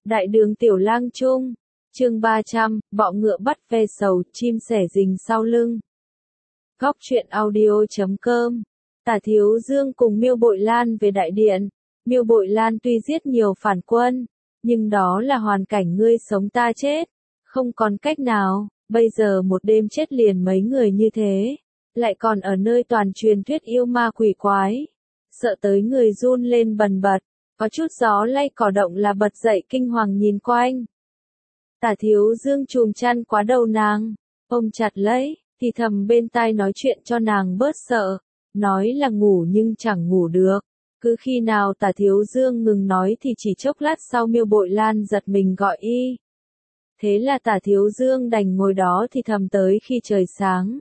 Đại đường Tiểu Lang Trung, chương 300, bọ ngựa bắt ve sầu, chim sẻ rình sau lưng. Góc truyện audio.com. Tả Thiếu Dương cùng Miêu Bội Lan về đại điện. Miêu Bội Lan tuy giết nhiều phản quân, nhưng đó là hoàn cảnh ngươi sống ta chết, không còn cách nào, bây giờ một đêm chết liền mấy người như thế, lại còn ở nơi toàn truyền thuyết yêu ma quỷ quái, sợ tới người run lên bần bật, có chút gió lay cỏ động là bật dậy kinh hoàng nhìn quanh. Tả Thiếu Dương chùm chăn quá đầu nàng, ôm chặt lấy, thì thầm bên tai nói chuyện cho nàng bớt sợ, nói là ngủ nhưng chẳng ngủ được. Cứ khi nào Tả Thiếu Dương ngừng nói thì chỉ chốc lát sau Miêu Bội Lan giật mình gọi y. Thế là Tả Thiếu Dương đành ngồi đó thì thầm tới khi trời sáng.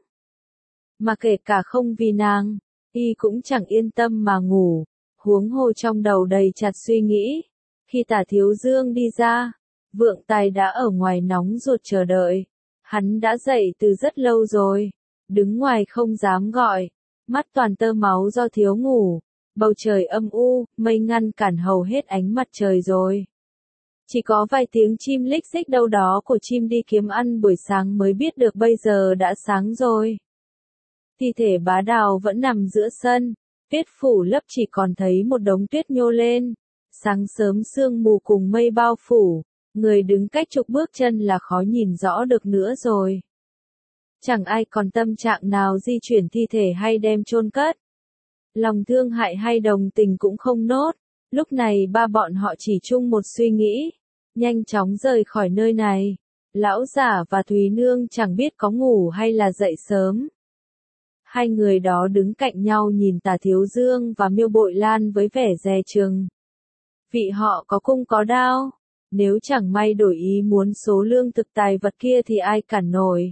Mà kể cả không vì nàng, y cũng chẳng yên tâm mà ngủ, huống hồ trong đầu đầy chặt suy nghĩ. Khi Tả Thiếu Dương đi ra, Vượng Tài đã ở ngoài nóng ruột chờ đợi. Hắn đã dậy từ rất lâu rồi, đứng ngoài không dám gọi, mắt toàn tơ máu do thiếu ngủ. Bầu trời âm u, mây ngăn cản hầu hết ánh mặt trời rồi. Chỉ có vài tiếng chim lích xích đâu đó của chim đi kiếm ăn buổi sáng mới biết được bây giờ đã sáng rồi. Thi thể Bá Đào vẫn nằm giữa sân, tuyết phủ lấp chỉ còn thấy một đống tuyết nhô lên. Sáng sớm sương mù cùng mây bao phủ, người đứng cách chục bước chân là khó nhìn rõ được nữa rồi. Chẳng ai còn tâm trạng nào di chuyển thi thể hay đem chôn cất. Lòng thương hại hay đồng tình cũng không nốt, lúc này ba bọn họ chỉ chung một suy nghĩ, nhanh chóng rời khỏi nơi này. Lão giả và Thúy Nương chẳng biết có ngủ hay là dậy sớm. Hai người đó đứng cạnh nhau nhìn Tả Thiếu Dương và Miêu Bội Lan với vẻ dè chừng. Vị họ có cung có đao, nếu chẳng may đổi ý muốn số lương thực tài vật kia thì ai cản nổi.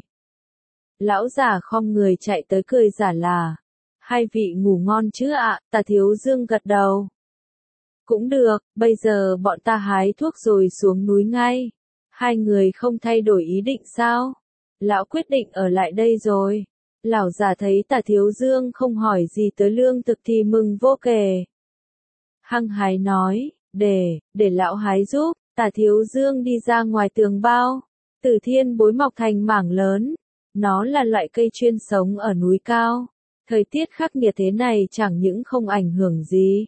Lão giả khom người chạy tới cười giả là. Hai vị ngủ ngon chứ ạ? Tả Thiếu Dương gật đầu. Cũng được, bây giờ bọn ta hái thuốc rồi xuống núi ngay. Hai người không thay đổi ý định sao? Lão quyết định ở lại đây rồi. Lão già thấy Tả Thiếu Dương không hỏi gì tới lương thực thì mừng vô kể. Hăng hái nói, để lão hái giúp. Tả Thiếu Dương đi ra ngoài tường bao. Tử thiên bối mọc thành mảng lớn. Nó là loại cây chuyên sống ở núi cao. Thời tiết khắc nghiệt thế này chẳng những không ảnh hưởng gì,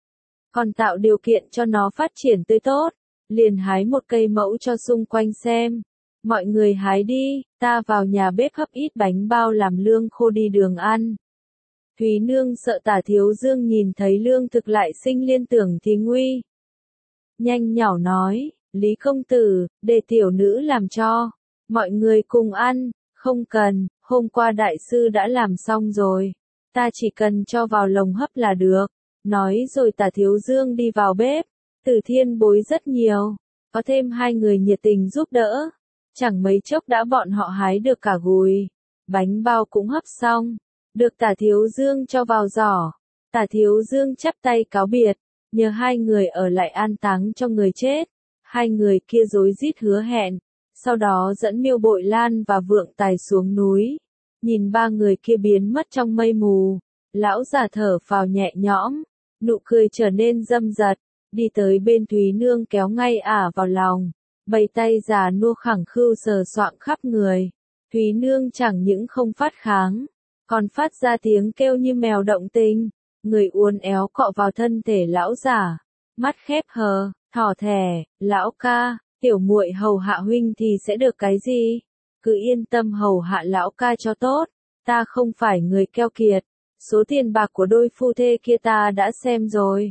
còn tạo điều kiện cho nó phát triển tươi tốt. Liền hái một cây mẫu cho xung quanh xem. Mọi người hái đi, ta vào nhà bếp hấp ít bánh bao làm lương khô đi đường ăn. Thúy Nương sợ Tả Thiếu Dương nhìn thấy lương thực lại sinh liên tưởng thì nguy. Nhanh nhảu nói, Lý công tử, để tiểu nữ làm cho. Mọi người cùng ăn, không cần. Hôm qua đại sư đã làm xong rồi, ta chỉ cần cho vào lồng hấp là được. Nói rồi Tả Thiếu Dương đi vào bếp, Tử thiên bối rất nhiều, có thêm hai người nhiệt tình giúp đỡ. Chẳng mấy chốc đã bọn họ hái được cả gùi, bánh bao cũng hấp xong, được Tả Thiếu Dương cho vào giỏ. Tả Thiếu Dương chắp tay cáo biệt, nhờ hai người ở lại an táng cho người chết. Hai người kia rối rít hứa hẹn. Sau đó dẫn Miêu Bội Lan và Vượng Tài xuống núi. Nhìn ba người kia biến mất trong mây mù. Lão già thở phào nhẹ nhõm. Nụ cười trở nên dâm dật. Đi tới bên Thúy Nương kéo ngay ả vào lòng. Bày tay già nua khẳng khưu sờ soạng khắp người. Thúy Nương chẳng những không phát kháng, còn phát ra tiếng kêu như mèo động tình. Người uốn éo cọ vào thân thể lão già. Mắt khép hờ, thỏ thẻ, lão ca. Tiểu muội hầu hạ huynh thì sẽ được cái gì? Cứ yên tâm hầu hạ lão ca cho tốt, ta không phải người keo kiệt. Số tiền bạc của đôi phu thê kia ta đã xem rồi.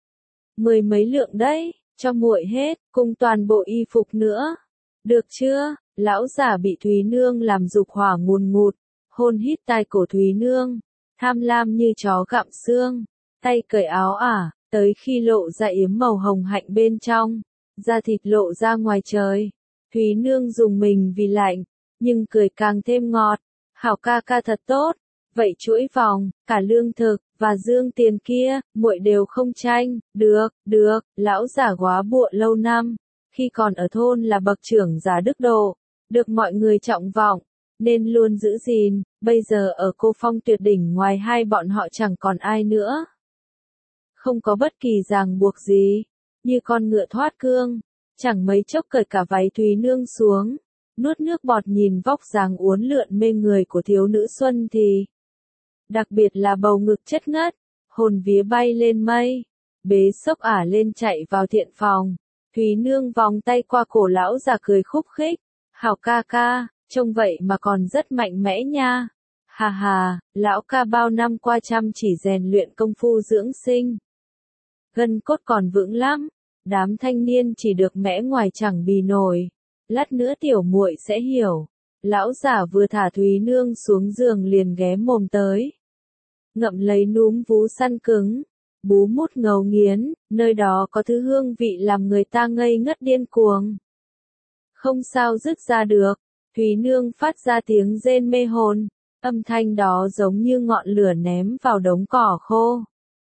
10 mấy lượng đấy, cho muội hết, cùng toàn bộ y phục nữa. Được chưa? Lão già bị Thúy Nương làm dục hỏa ngùn ngụt, hôn hít tai cổ Thúy Nương, tham lam như chó gặm xương, tay cởi áo ả, tới khi lộ ra yếm màu hồng hạnh bên trong. Da thịt lộ ra ngoài trời. Thúy Nương dùng mình vì lạnh, nhưng cười càng thêm ngọt. Hảo ca ca thật tốt. Vậy chuỗi vòng, cả lương thực và dương tiền kia, muội đều không tranh. Được, lão giả góa bụa lâu năm, khi còn ở thôn là bậc trưởng giả đức độ, được mọi người trọng vọng, nên luôn giữ gìn. Bây giờ ở Cô Phong Tuyệt Đỉnh ngoài hai bọn họ chẳng còn ai nữa. Không có bất kỳ ràng buộc gì. Như con ngựa thoát cương, Chẳng mấy chốc cởi cả váy Thúy Nương xuống, nuốt nước bọt nhìn vóc dáng uốn lượn mê người của thiếu nữ Xuân thì. Đặc biệt là bầu ngực chất ngất, hồn vía bay lên mây, bế sốc ả lên chạy vào thiện phòng. Thúy Nương vòng tay qua cổ lão già cười khúc khích, Hảo ca ca, trông vậy mà còn rất mạnh mẽ nha. Hà hà, lão ca bao năm qua chăm chỉ rèn luyện công phu dưỡng sinh. Gân cốt còn vững lắm, đám thanh niên chỉ được mẽ ngoài chẳng bì nổi. Lát nữa tiểu muội sẽ hiểu. Lão giả vừa thả Thúy Nương xuống giường liền ghé mồm tới. Ngậm lấy núm vú săn cứng, bú mút ngấu nghiến, nơi đó có thứ hương vị làm người ta ngây ngất điên cuồng. Không sao dứt ra được, Thúy Nương phát ra tiếng rên mê hồn, âm thanh đó giống như ngọn lửa ném vào đống cỏ khô.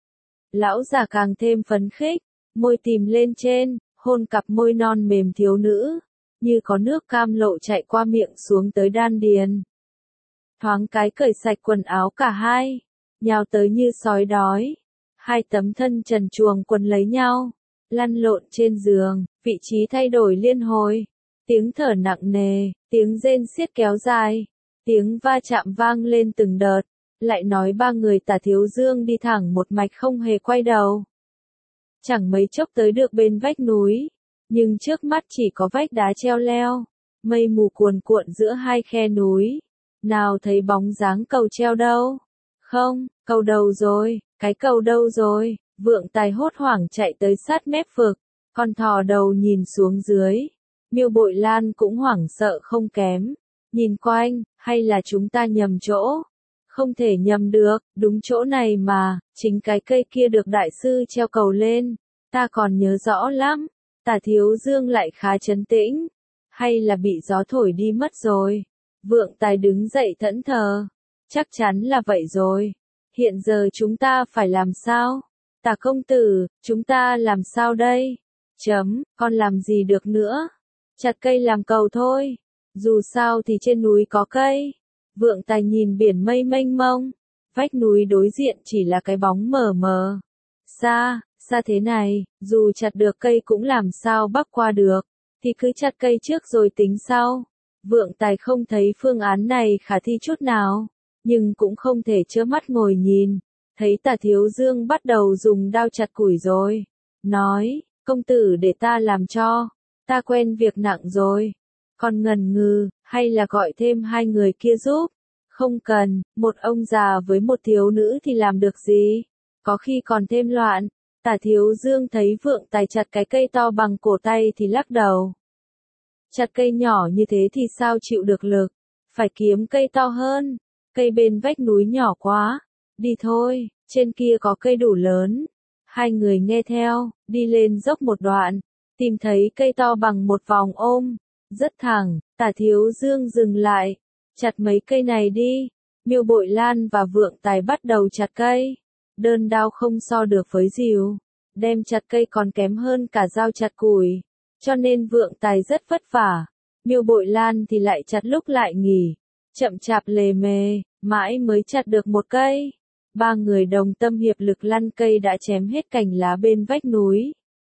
Lão già càng thêm phấn khích, môi tìm lên trên, hôn cặp môi non mềm thiếu nữ, như có nước cam lộ chạy qua miệng xuống tới đan điền. Thoáng cái cởi sạch quần áo cả hai, nhào tới như sói đói. Hai tấm thân trần truồng quấn lấy nhau, lăn lộn trên giường, vị trí thay đổi liên hồi. Tiếng thở nặng nề, tiếng rên xiết kéo dài, tiếng va chạm vang lên từng đợt, lại nói ba người Tả Thiếu Dương đi thẳng một mạch không hề quay đầu. Chẳng mấy chốc tới được bên vách núi, nhưng trước mắt chỉ có vách đá treo leo, mây mù cuồn cuộn giữa hai khe núi, nào thấy bóng dáng cầu treo đâu. Không, cầu đâu rồi, cái cầu đâu rồi, Vượng Tài hốt hoảng chạy tới sát mép vực, con thò đầu nhìn xuống dưới. Miêu Bội Lan cũng hoảng sợ không kém, nhìn quanh, hay là chúng ta nhầm chỗ? Không thể nhầm được, đúng chỗ này mà, chính cái cây kia được đại sư treo cầu lên, ta còn nhớ rõ lắm. Tả Thiếu Dương lại khá trấn tĩnh, hay là bị gió thổi đi mất rồi? Vượng Tài đứng dậy thẫn thờ, chắc chắn là vậy rồi. Hiện giờ chúng ta phải làm sao? Tả công tử, chúng ta làm sao đây? Còn làm gì được nữa? Chặt cây làm cầu thôi. Dù sao thì trên núi có cây. Vượng Tài nhìn biển mây mênh mông. Vách núi đối diện chỉ là cái bóng mờ mờ. Xa thế này, dù chặt được cây cũng làm sao bắc qua được. Thì cứ chặt cây trước rồi tính sau. Vượng Tài không thấy phương án này khả thi chút nào. Nhưng cũng không thể trơ mắt ngồi nhìn. Thấy Tả Thiếu Dương bắt đầu dùng đao chặt củi rồi. Nói, công tử để ta làm cho. Ta quen việc nặng rồi. Còn ngần ngừ, hay là gọi thêm hai người kia giúp? Không cần, một ông già với một thiếu nữ thì làm được gì? Có khi còn thêm loạn. Tả Thiếu Dương thấy Vượng Tài chặt cái cây to bằng cổ tay thì lắc đầu. Chặt cây nhỏ như thế thì sao chịu được lực? Phải kiếm cây to hơn. Cây bên vách núi nhỏ quá. Đi thôi, trên kia có cây đủ lớn. Hai người nghe theo, đi lên dốc một đoạn. Tìm thấy cây to bằng một vòng ôm. Rất thẳng, Tả Thiếu Dương dừng lại. Chặt mấy cây này đi. Miêu Bội Lan và Vượng Tài bắt đầu chặt cây. Đơn đao không so được với rìu. Đem chặt cây còn kém hơn cả dao chặt củi. Cho nên Vượng Tài rất vất vả. Miêu Bội Lan thì lại chặt lúc lại nghỉ. Chậm chạp lề mề, mãi mới chặt được một cây. Ba người đồng tâm hiệp lực lăn cây đã chém hết cành lá bên vách núi.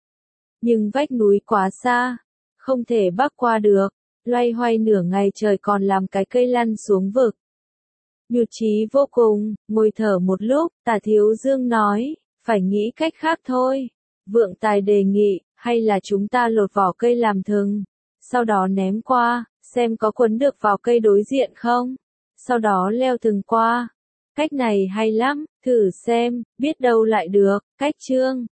Nhưng vách núi quá xa, không thể bắc qua được. Loay hoay nửa ngày trời còn làm cái cây lăn xuống vực. Nhụt chí vô cùng, ngồi thở một lúc, Tả Thiếu Dương nói, phải nghĩ cách khác thôi. Vượng Tài đề nghị, hay là chúng ta lột vỏ cây làm thừng, sau đó ném qua, xem có quấn được vào cây đối diện không, sau đó leo thừng qua. Cách này hay lắm, thử xem, biết đâu lại được. Cách chương